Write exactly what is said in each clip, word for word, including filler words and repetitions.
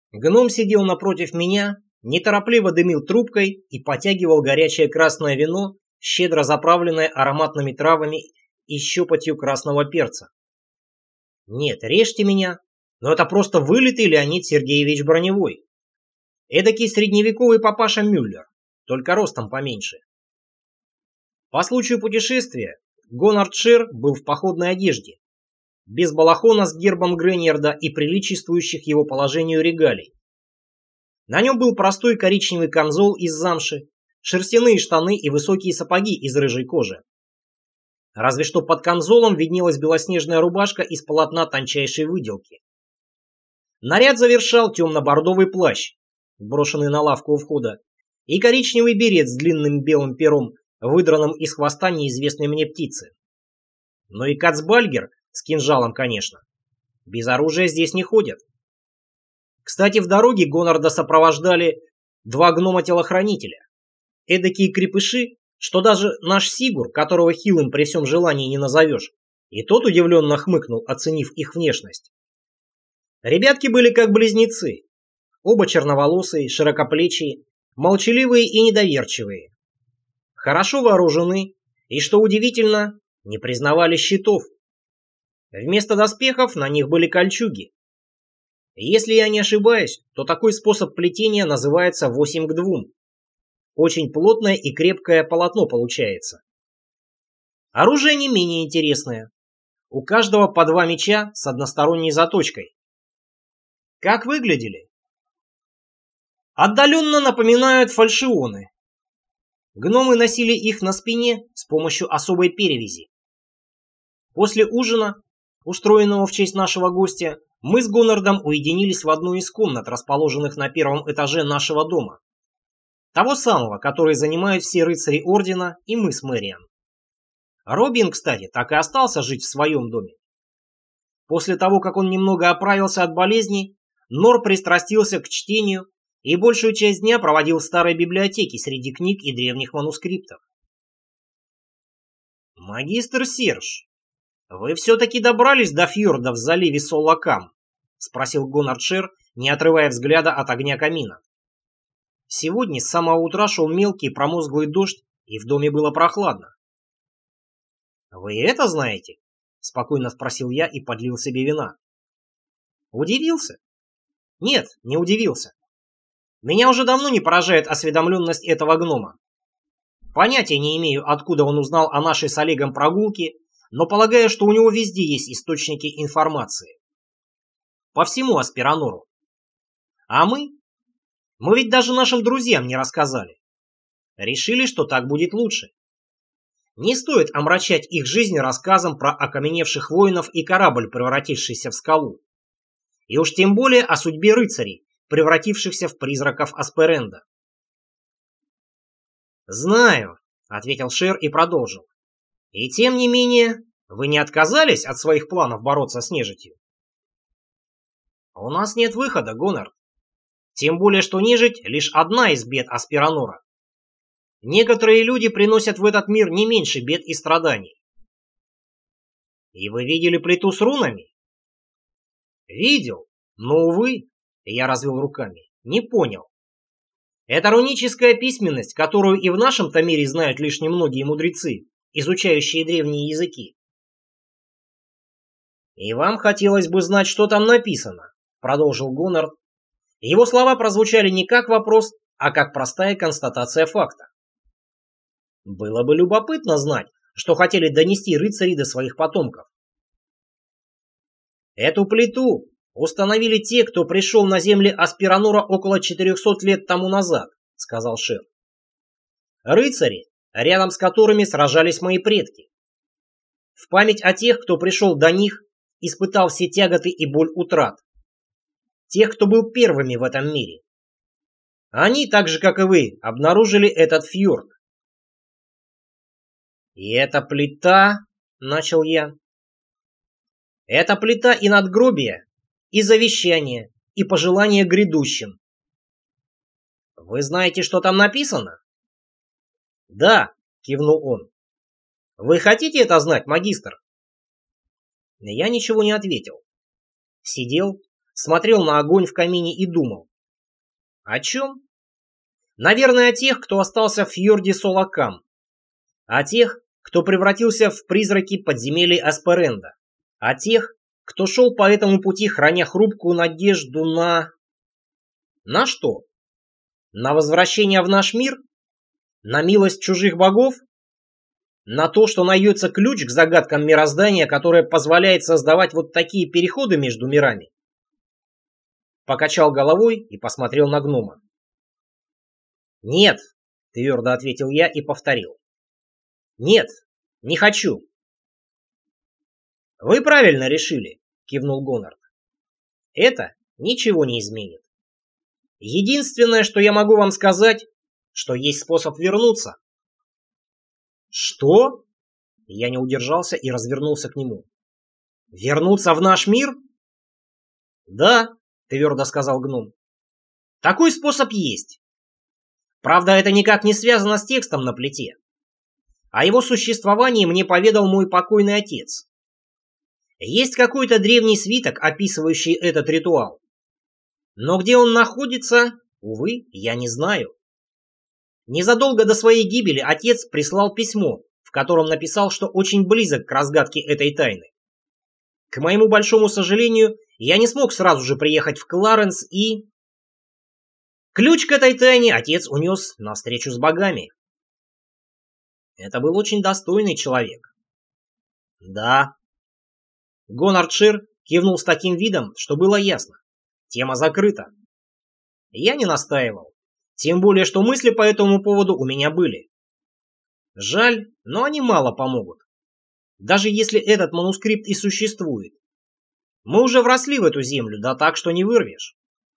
Гном сидел напротив меня, неторопливо дымил трубкой и потягивал горячее красное вино, щедро заправленное ароматными травами и щепотью красного перца. Нет, режьте меня, но это просто вылитый Леонид Сергеевич Броневой. Эдакий средневековый папаша Мюллер, только ростом поменьше. По случаю путешествия Гонард Шер был в походной одежде, без балахона с гербом Греньярда и приличествующих его положению регалий. На нем был простой коричневый камзол из замши, шерстяные штаны и высокие сапоги из рыжей кожи. Разве что под камзолом виднелась белоснежная рубашка из полотна тончайшей выделки. Наряд завершал темно-бордовый плащ, брошенный на лавку у входа, и коричневый берет с длинным белым пером, выдранным из хвоста неизвестной мне птицы. Но и кацбальгер с кинжалом, конечно. Без оружия здесь не ходят. Кстати, в дороге Гонарда сопровождали два гнома-телохранителя. Эдакие крепыши, что даже наш Сигур, которого хилым при всем желании не назовешь, и тот удивленно хмыкнул, оценив их внешность. Ребятки были как близнецы. Оба черноволосые, широкоплечие, молчаливые и недоверчивые. Хорошо вооружены и, что удивительно, не признавали щитов. Вместо доспехов на них были кольчуги. Если я не ошибаюсь, то такой способ плетения называется восемь к двум. Очень плотное и крепкое полотно получается. Оружие не менее интересное. У каждого по два меча с односторонней заточкой. Как выглядели? Отдаленно напоминают фальшионы. Гномы носили их на спине с помощью особой перевязи. После ужина, устроенного в честь нашего гостя, мы с Гонардом уединились в одну из комнат, расположенных на первом этаже нашего дома. Того самого, который занимают все рыцари Ордена и мы с Мэриан. Робин, кстати, так и остался жить в своем доме. После того, как он немного оправился от болезни, Нор пристрастился к чтению и большую часть дня проводил в старой библиотеке среди книг и древних манускриптов. «Магистр Серж, вы все-таки добрались до фьорда в заливе Солакам?» — спросил Гонард Шер, не отрывая взгляда от огня камина. Сегодня с самого утра шел мелкий промозглый дождь, и в доме было прохладно. «Вы это знаете?» — спокойно спросил я и подлил себе вина. Удивился? Нет, не удивился. Меня уже давно не поражает осведомленность этого гнома. Понятия не имею, откуда он узнал о нашей с Олегом прогулке, но полагаю, что у него везде есть источники информации. По всему Аспиранору. А мы? Мы ведь даже нашим друзьям не рассказали. Решили, что так будет лучше. Не стоит омрачать их жизнь рассказом про окаменевших воинов и корабль, превратившийся в скалу. И уж тем более о судьбе рыцарей, превратившихся в призраков Асперенда. «Знаю», — ответил Шер и продолжил. «И тем не менее, вы не отказались от своих планов бороться с нежитью?» «У нас нет выхода, Гонард. Тем более, что нежить — лишь одна из бед Аспиранора. Некоторые люди приносят в этот мир не меньше бед и страданий». «И вы видели плиту с рунами?» «Видел, но, увы», — я развел руками, — «не понял. Это руническая письменность, которую и в нашем-то мире знают лишь немногие мудрецы, изучающие древние языки». «И вам хотелось бы знать, что там написано», — продолжил Гонард. Его слова прозвучали не как вопрос, а как простая констатация факта. Было бы любопытно знать, что хотели донести рыцари до своих потомков. Эту плиту установили те, кто пришел на земли Аспиранора около четырехсот лет тому назад, сказал Шер. Рыцари, рядом с которыми сражались мои предки. В память о тех, кто пришел до них, испытал все тяготы и боль утрат. Тех, кто был первыми в этом мире. Они, так же как и вы, обнаружили этот фьорд. «И эта плита...» — начал я. «Это плита и надгробия, и завещание, и пожелания грядущим». «Вы знаете, что там написано?» «Да», — кивнул он. «Вы хотите это знать, магистр?» Я ничего не ответил. Сидел, смотрел на огонь в камине и думал. О чем? Наверное, о тех, кто остался в фьорде Солакам. О тех, кто превратился в призраки подземелий Асперенда. О тех, кто шел по этому пути, храня хрупкую надежду на... На что? На возвращение в наш мир? На милость чужих богов? На то, что найдется ключ к загадкам мироздания, которое позволяет создавать вот такие переходы между мирами? Покачал головой и посмотрел на гнома. «Нет», — твердо ответил я и повторил. «Нет, не хочу». «Вы правильно решили», — кивнул Гоннард. «Это ничего не изменит. Единственное, что я могу вам сказать, что есть способ вернуться». «Что?» Я не удержался и развернулся к нему. «Вернуться в наш мир?» «Да», — твердо сказал гном. «Такой способ есть. Правда, это никак не связано с текстом на плите. О его существовании мне поведал мой покойный отец. Есть какой-то древний свиток, описывающий этот ритуал. Но где он находится, увы, я не знаю. Незадолго до своей гибели отец прислал письмо, в котором написал, что очень близок к разгадке этой тайны. К моему большому сожалению, я не смог сразу же приехать в Кларенс и... Ключ к этой тайне отец унес на встречу с богами. Это был очень достойный человек. Да. Гоннард Шир кивнул с таким видом, что было ясно. Тема закрыта. Я не настаивал. Тем более, что мысли по этому поводу у меня были. Жаль, но они мало помогут. Даже если этот манускрипт и существует. Мы уже вросли в эту землю, да так, что не вырвешь.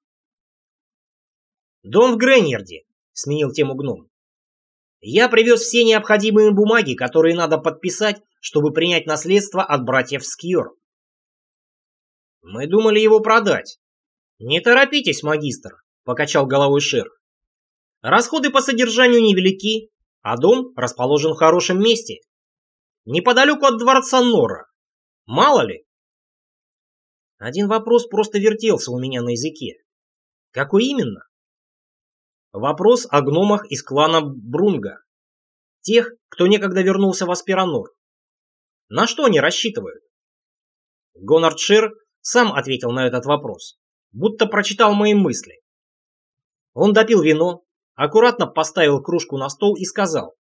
«Дом в Грейнерде», — сменил тему гном. «Я привез все необходимые бумаги, которые надо подписать, чтобы принять наследство от братьев Скьор». «Мы думали его продать». «Не торопитесь, магистр», — покачал головой Шир. «Расходы по содержанию невелики, а дом расположен в хорошем месте. Неподалеку от дворца Нора. Мало ли». Один вопрос просто вертелся у меня на языке. Какой именно? Вопрос о гномах из клана Брунга. Тех, кто некогда вернулся в Аспиранор. На что они рассчитывают? Гоннард Шир сам ответил на этот вопрос, будто прочитал мои мысли. Он допил вино, аккуратно поставил кружку на стол и сказал: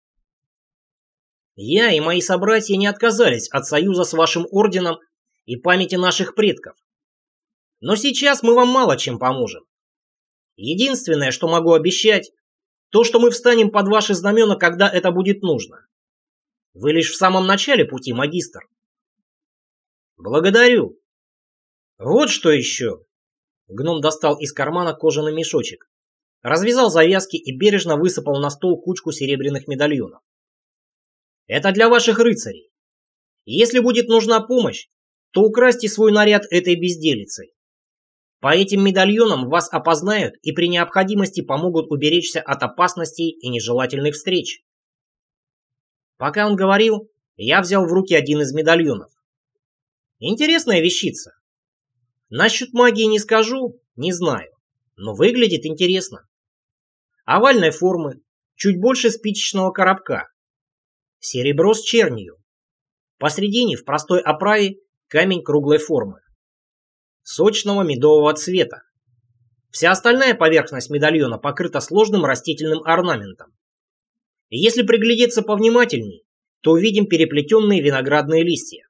«Я и мои собратья не отказались от союза с вашим орденом и памяти наших предков. Но сейчас мы вам мало чем поможем. Единственное, что могу обещать, то, что мы встанем под ваши знамена, когда это будет нужно. Вы лишь в самом начале пути, магистр». «Благодарю. Вот что еще». Гном достал из кармана кожаный мешочек, развязал завязки и бережно высыпал на стол кучку серебряных медальонов. «Это для ваших рыцарей. Если будет нужна помощь, то украсьте свой наряд этой безделицей. По этим медальонам вас опознают и при необходимости помогут уберечься от опасностей и нежелательных встреч». Пока он говорил, я взял в руки один из медальонов. Интересная вещица. Насчет магии не скажу, не знаю, но выглядит интересно. Овальной формы, чуть больше спичечного коробка. Серебро с чернью. Посредине в простой оправе камень круглой формы. Сочного медового цвета. Вся остальная поверхность медальона покрыта сложным растительным орнаментом. И если приглядеться повнимательней, то увидим переплетенные виноградные листья.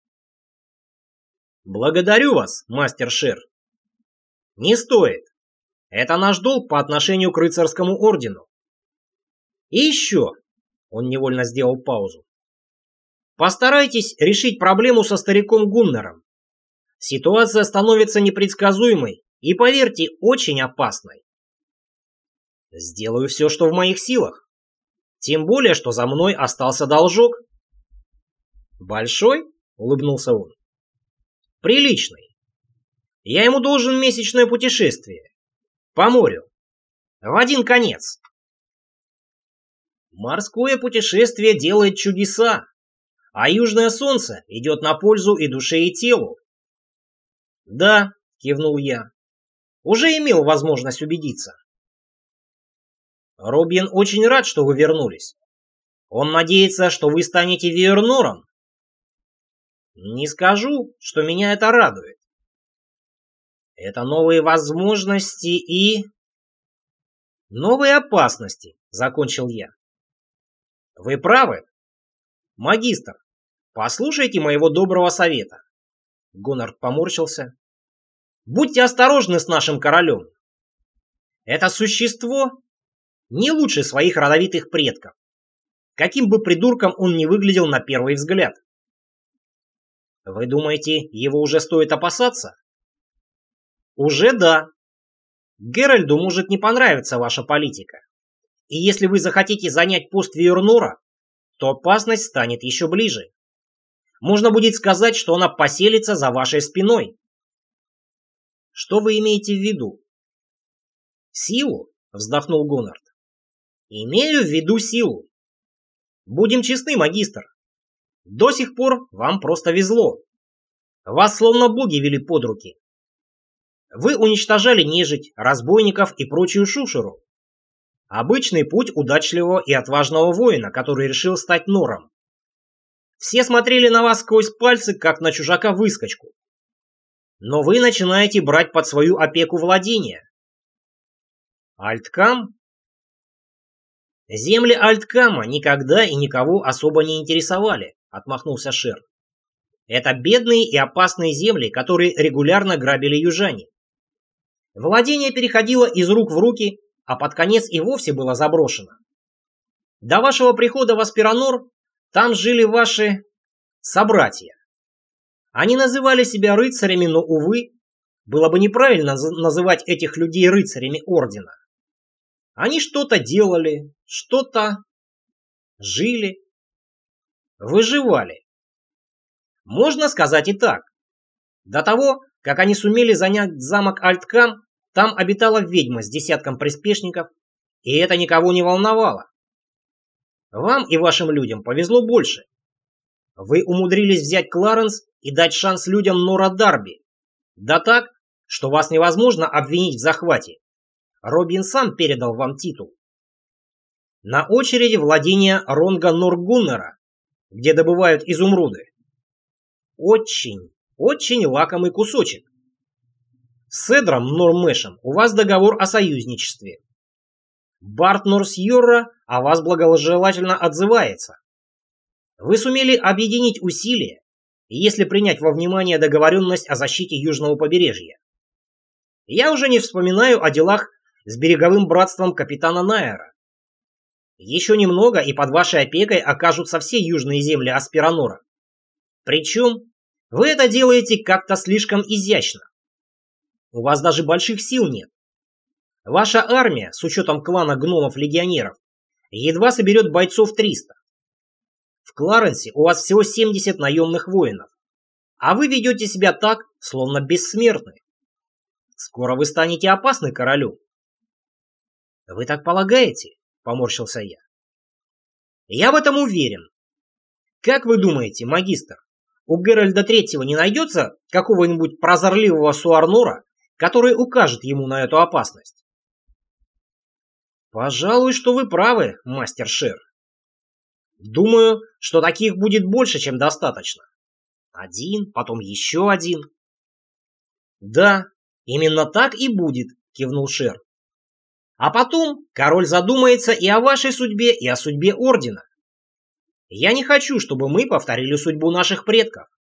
«Благодарю вас, мастер Шир». «Не стоит. Это наш долг по отношению к рыцарскому ордену. И еще», — он невольно сделал паузу, «постарайтесь решить проблему со стариком Гуннером. Ситуация становится непредсказуемой и, поверьте, очень опасной». «Сделаю все, что в моих силах. Тем более, что за мной остался должок». «Большой?» — улыбнулся он. «Приличный. Я ему должен месячное путешествие. По морю. В один конец». «Морское путешествие делает чудеса, а южное солнце идет на пользу и душе, и телу». «Да», — кивнул я. Уже имел возможность убедиться. Робин очень рад, что вы вернулись. Он надеется, что вы станете Виернором. Не скажу, что меня это радует. Это новые возможности и... новые опасности, закончил я. Вы правы. Магистр, послушайте моего доброго совета. Гонорд поморщился. Будьте осторожны с нашим королем. Это существо не лучше своих родовитых предков, каким бы придурком он ни выглядел на первый взгляд. Вы думаете, его уже стоит опасаться? Уже да. Геральду может не понравиться ваша политика. И если вы захотите занять пост Виернора, то опасность станет еще ближе. Можно будет сказать, что она поселится за вашей спиной. Что вы имеете в виду? Силу, вздохнул Гонорд. Имею в виду силу. Будем честны, магистр. До сих пор вам просто везло. Вас словно боги вели под руки. Вы уничтожали нежить, разбойников и прочую шушеру. Обычный путь удачливого и отважного воина, который решил стать нором. Все смотрели на вас сквозь пальцы, как на чужака-выскочку. Но вы начинаете брать под свою опеку владения. Альткам? Земли Альткама никогда и никого особо не интересовали, отмахнулся Шер. Это бедные и опасные земли, которые регулярно грабили южане. Владение переходило из рук в руки, а под конец и вовсе было заброшено. До вашего прихода в Аспиранор там жили ваши собратья. Они называли себя рыцарями, но, увы, было бы неправильно называть этих людей рыцарями Ордена. Они что-то делали, что-то жили, выживали. Можно сказать и так. До того, как они сумели занять замок Альткам, там обитала ведьма с десятком приспешников, и это никого не волновало. Вам и вашим людям повезло больше. Вы умудрились взять Кларенс и дать шанс людям Нора Дарби. Да так, что вас невозможно обвинить в захвате. Робин сам передал вам титул. На очереди владение Ронга Норгуннера, где добывают изумруды. Очень, очень лакомый кусочек. С Эдром Нормэшем у вас договор о союзничестве. Барт Норсьорра о вас благожелательно отзывается. Вы сумели объединить усилия, если принять во внимание договоренность о защите южного побережья. Я уже не вспоминаю о делах с береговым братством капитана Найера. Еще немного, и под вашей опекой окажутся все южные земли Аспиранора. Причем вы это делаете как-то слишком изящно. У вас даже больших сил нет. Ваша армия, с учетом клана гномов-легионеров, едва соберет бойцов триста. В Кларенсе у вас всего семьдесят наемных воинов, а вы ведете себя так, словно бессмертны. Скоро вы станете опасны королю. Вы так полагаете? Поморщился я. Я в этом уверен. Как вы думаете, магистр, у Геральда Третьего не найдется какого-нибудь прозорливого Суарнора, который укажет ему на эту опасность? Пожалуй, что вы правы, мастер Шер. Думаю, что таких будет больше, чем достаточно. Один, потом еще один. Да, именно так и будет, кивнул Шер. А потом король задумается и о вашей судьбе, и о судьбе Ордена. Я не хочу, чтобы мы повторили судьбу наших предков.